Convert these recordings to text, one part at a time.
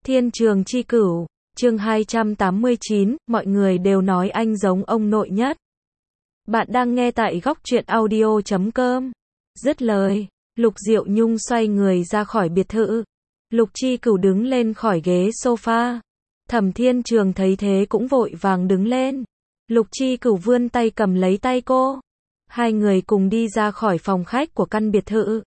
Thiên Trường Chi Cửu, chương 289, mọi người đều nói anh giống ông nội nhất. Bạn đang nghe tại góc truyện audio.com. Dứt lời, Lục Diệu Nhung xoay người ra khỏi biệt thự. Lục Chi Cửu đứng lên khỏi ghế sofa. Thẩm Thiên Trường thấy thế cũng vội vàng đứng lên. Lục Chi Cửu vươn tay cầm lấy tay cô. Hai người cùng đi ra khỏi phòng khách của căn biệt thự.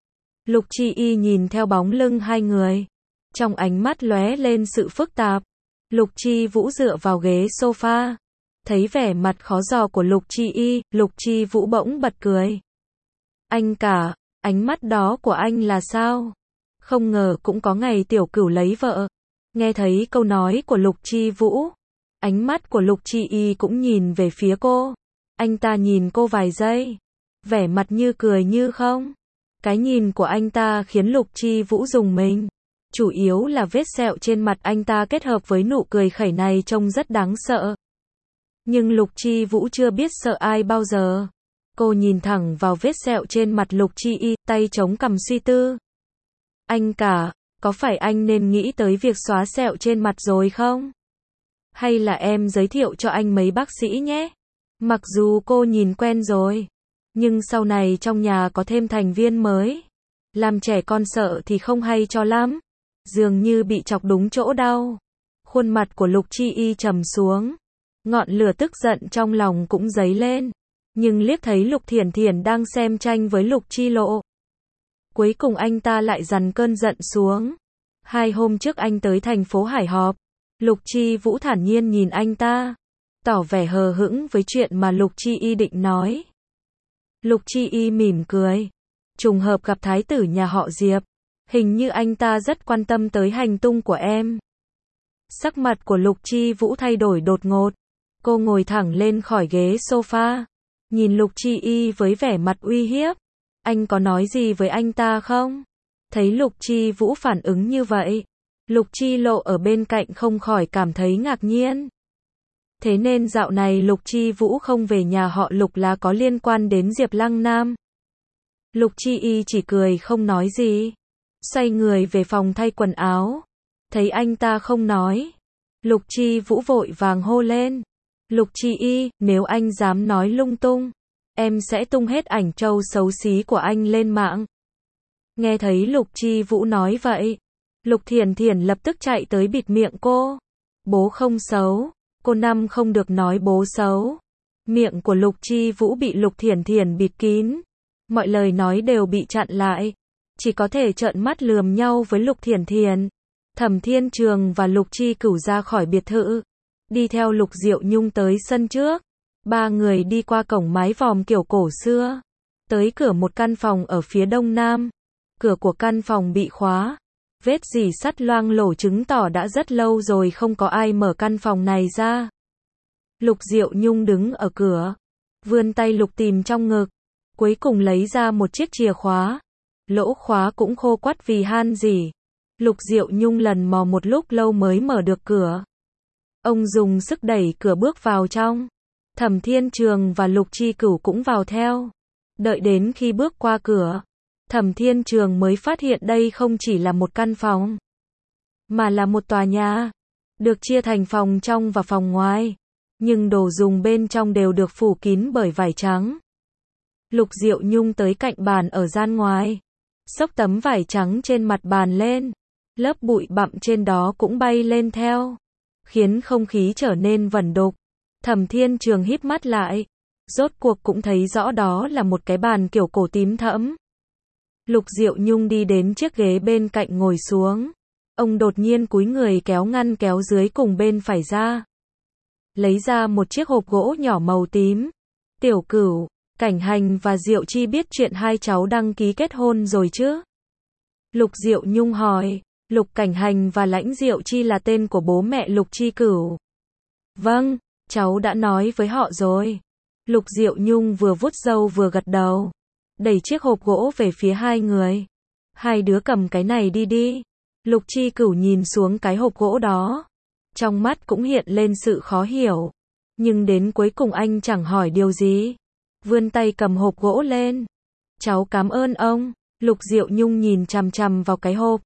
Lục Chi Y nhìn theo bóng lưng hai người. Trong ánh mắt lóe lên sự phức tạp. Lục Chi Vũ dựa vào ghế sofa. Thấy vẻ mặt khó dò của Lục Chi Y, Lục Chi Vũ bỗng bật cười. Anh cả, ánh mắt đó của anh là sao? Không ngờ cũng có ngày Tiểu Cửu lấy vợ. Nghe thấy câu nói của Lục Chi Vũ, ánh mắt của Lục Chi Y cũng nhìn về phía cô. Anh ta nhìn cô vài giây, vẻ mặt như cười như không. Cái nhìn của anh ta khiến Lục Chi Vũ rùng mình. Chủ yếu là vết sẹo trên mặt anh ta kết hợp với nụ cười khẩy này trông rất đáng sợ. Nhưng Lục Chi Vũ chưa biết sợ ai bao giờ. Cô nhìn thẳng vào vết sẹo trên mặt Lục Chi Y, tay chống cằm suy tư. Anh cả, có phải anh nên nghĩ tới việc xóa sẹo trên mặt rồi không? Hay là em giới thiệu cho anh mấy bác sĩ nhé? Mặc dù cô nhìn quen rồi, nhưng sau này trong nhà có thêm thành viên mới. Làm trẻ con sợ thì không hay cho lắm. Dường như bị chọc đúng chỗ đau. Khuôn mặt của Lục Chi Y trầm xuống. Ngọn lửa tức giận trong lòng cũng dấy lên. Nhưng liếc thấy Lục Thiển Thiển đang xem tranh với Lục Chi Lộ. Cuối cùng anh ta lại dằn cơn giận xuống. 2 hôm trước anh tới thành phố Hải họp. Lục Chi Vũ thản nhiên nhìn anh ta, tỏ vẻ hờ hững với chuyện mà Lục Chi Y định nói. Lục Chi Y mỉm cười. Trùng hợp gặp thái tử nhà họ Diệp. Hình như anh ta rất quan tâm tới hành tung của em. Sắc mặt của Lục Chi Vũ thay đổi đột ngột. Cô ngồi thẳng lên khỏi ghế sofa. Nhìn Lục Chi Y với vẻ mặt uy hiếp. Anh có nói gì với anh ta không? Thấy Lục Chi Vũ phản ứng như vậy, Lục Chi Lộ ở bên cạnh không khỏi cảm thấy ngạc nhiên. Thế nên dạo này Lục Chi Vũ không về nhà họ Lục là có liên quan đến Diệp Lăng Nam. Lục Chi Y chỉ cười không nói gì. Xoay người về phòng thay quần áo. Thấy anh ta không nói, Lục Chi Vũ vội vàng hô lên. Lục Chi Y, nếu anh dám nói lung tung, em sẽ tung hết ảnh trâu xấu xí của anh lên mạng. Nghe thấy Lục Chi Vũ nói vậy, Lục Thiển Thiển lập tức chạy tới bịt miệng cô. Bố không xấu, cô Năm không được nói bố xấu. Miệng của Lục Chi Vũ bị Lục Thiển Thiển bịt kín. Mọi lời nói đều bị chặn lại. Chỉ có thể trợn mắt lườm nhau với Lục Thiển Thiển. Thẩm Thiên Trường và Lục Chi Cửu ra khỏi biệt thự. Đi theo Lục Diệu Nhung tới sân trước. 3 người đi qua cổng mái vòm kiểu cổ xưa. Tới cửa một căn phòng ở phía đông nam. Cửa của căn phòng bị khóa. Vết rỉ sắt loang lổ chứng tỏ đã rất lâu rồi không có ai mở căn phòng này ra. Lục Diệu Nhung đứng ở cửa. Vươn tay lục tìm trong ngực. Cuối cùng lấy ra một chiếc chìa khóa. Lỗ khóa cũng khô quắt vì han rỉ. Lục Diệu Nhung lần mò một lúc lâu mới mở được cửa. Ông dùng sức đẩy cửa bước vào trong. Thẩm Thiên Trường và Lục Chi Cửu cũng vào theo. Đợi đến khi bước qua cửa, Thẩm Thiên Trường mới phát hiện đây không chỉ là một căn phòng, mà là một tòa nhà. Được chia thành phòng trong và phòng ngoài. Nhưng đồ dùng bên trong đều được phủ kín bởi vải trắng. Lục Diệu Nhung tới cạnh bàn ở gian ngoài. Xốc tấm vải trắng trên mặt bàn lên. Lớp bụi bặm trên đó cũng bay lên theo. Khiến không khí trở nên vẩn đục. Thẩm Thiên Trường híp mắt lại. Rốt cuộc cũng thấy rõ đó là một cái bàn kiểu cổ tím thẫm. Lục Diệu Nhung đi đến chiếc ghế bên cạnh ngồi xuống. Ông đột nhiên cúi người kéo ngăn kéo dưới cùng bên phải ra. Lấy ra một chiếc hộp gỗ nhỏ màu tím. Tiểu Cửu, Cảnh Hành và Diệu Chi biết chuyện hai cháu đăng ký kết hôn rồi chứ? Lục Diệu Nhung hỏi. Lục Cảnh Hành và Lãnh Diệu Chi là tên của bố mẹ Lục Chi Cửu. Vâng, cháu đã nói với họ rồi. Lục Diệu Nhung vừa vuốt râu vừa gật đầu. Đẩy chiếc hộp gỗ về phía hai người. Hai đứa cầm cái này đi đi. Lục Chi Cửu nhìn xuống cái hộp gỗ đó. Trong mắt cũng hiện lên sự khó hiểu. Nhưng đến cuối cùng anh chẳng hỏi điều gì. Vươn tay cầm hộp gỗ lên. Cháu cảm ơn ông. Lục Diệu Nhung nhìn chằm chằm vào cái hộp.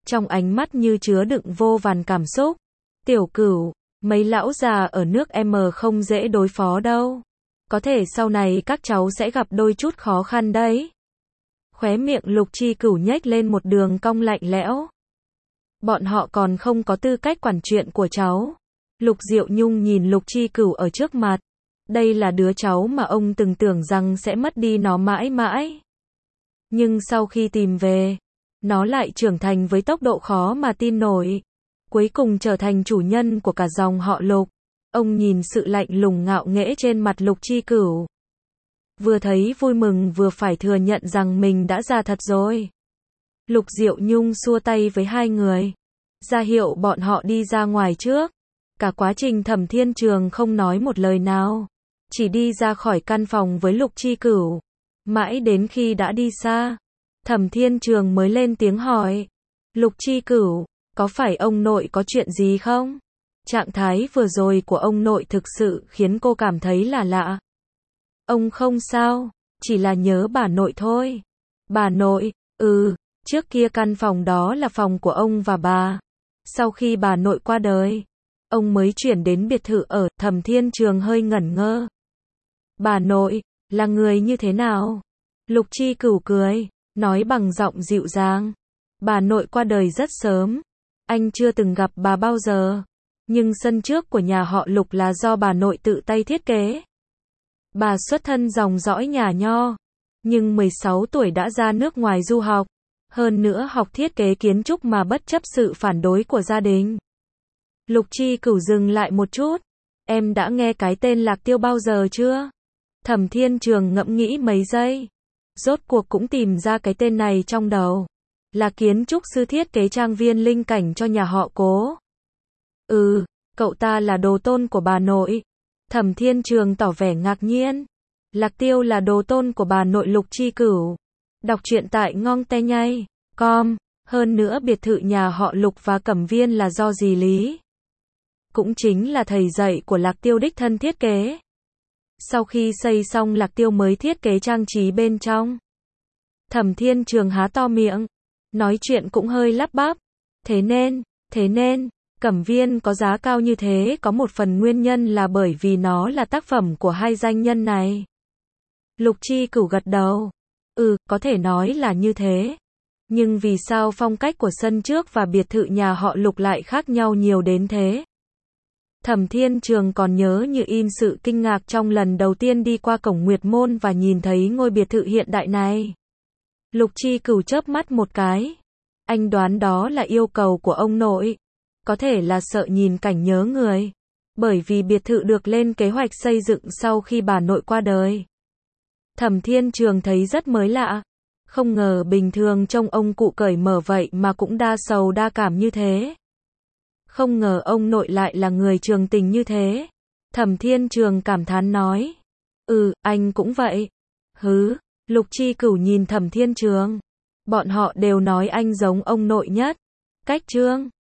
trong ánh mắt như chứa đựng vô vàn cảm xúc. Tiểu Cửu, mấy lão già ở nước M không dễ đối phó đâu. Có thể sau này các cháu sẽ gặp đôi chút khó khăn đấy. Khóe miệng Lục Chi Cửu nhếch lên một đường cong lạnh lẽo. Bọn họ còn không có tư cách quản chuyện của cháu. Lục Diệu Nhung nhìn Lục Chi Cửu ở trước mặt. Đây là đứa cháu mà ông từng tưởng rằng sẽ mất đi nó mãi mãi. Nhưng sau khi tìm về, nó lại trưởng thành với tốc độ khó mà tin nổi. Cuối cùng trở thành chủ nhân của cả dòng họ Lục. Ông nhìn sự lạnh lùng ngạo nghễ trên mặt Lục Chi Cửu. Vừa thấy vui mừng vừa phải thừa nhận rằng mình đã già thật rồi. Lục Diệu Nhung xua tay với hai người, ra hiệu bọn họ đi ra ngoài trước. Cả quá trình Thẩm Thiên Trường không nói một lời nào, chỉ đi ra khỏi căn phòng với Lục Chi Cửu. Mãi đến khi đã đi xa, Thẩm Thiên Trường mới lên tiếng hỏi, Lục Chi Cửu, có phải ông nội có chuyện gì không? Trạng thái vừa rồi của ông nội thực sự khiến cô cảm thấy là lạ. Ông không sao, chỉ là nhớ bà nội thôi. Bà nội, trước kia căn phòng đó là phòng của ông và bà. Sau khi bà nội qua đời, ông mới chuyển đến biệt thự ở. Thẩm Thiên Trường hơi ngẩn ngơ. Bà nội, là người như thế nào? Lục Chi Cửu cười, nói bằng giọng dịu dàng. Bà nội qua đời rất sớm. Anh chưa từng gặp bà bao giờ. Nhưng sân trước của nhà họ Lục là do bà nội tự tay thiết kế. Bà xuất thân dòng dõi nhà Nho, nhưng 16 tuổi đã ra nước ngoài du học. Hơn nữa học thiết kế kiến trúc mà bất chấp sự phản đối của gia đình. Lục Chi Cửu dừng lại một chút. Em đã nghe cái tên Lạc Tiêu bao giờ chưa? Thẩm Thiên Trường ngẫm nghĩ mấy giây. Rốt cuộc cũng tìm ra cái tên này trong đầu. Là kiến trúc sư thiết kế trang viên linh cảnh cho nhà họ Cố. Cậu ta là đồ tôn của bà nội. Thẩm Thiên Trường tỏ vẻ ngạc nhiên. Lạc Tiêu là đồ tôn của bà nội Lục Chi Cửu. Đọc truyện tại ngongnay.com. Hơn nữa biệt thự nhà họ Lục và Cẩm Viên là do dì Lý, cũng chính là thầy dạy của Lạc Tiêu đích thân thiết kế. Sau khi xây xong Lạc Tiêu mới thiết kế trang trí bên trong. Thẩm Thiên Trường há to miệng, nói chuyện cũng hơi lắp bắp. Thế nên, Cẩm Viên có giá cao như thế có một phần nguyên nhân là bởi vì nó là tác phẩm của hai danh nhân này. Lục Chi Cửu gật đầu. Có thể nói là như thế. Nhưng vì sao phong cách của sân trước và biệt thự nhà họ Lục lại khác nhau nhiều đến thế? Thẩm Thiên Trường còn nhớ như in sự kinh ngạc trong lần đầu tiên đi qua cổng Nguyệt Môn và nhìn thấy ngôi biệt thự hiện đại này. Lục Chi Cửu chớp mắt một cái. Anh đoán đó là yêu cầu của ông nội. Có thể là sợ nhìn cảnh nhớ người. Bởi vì biệt thự được lên kế hoạch xây dựng sau khi bà nội qua đời. Thẩm Thiên Trường thấy rất mới lạ. Không ngờ bình thường trông ông cụ cởi mở vậy mà cũng đa sầu đa cảm như thế. Không ngờ ông nội lại là người trường tình như thế. Thẩm Thiên Trường cảm thán nói. Anh cũng vậy. Lục Chi Cửu nhìn Thẩm Thiên Trường. Bọn họ đều nói anh giống ông nội nhất. Cách trương.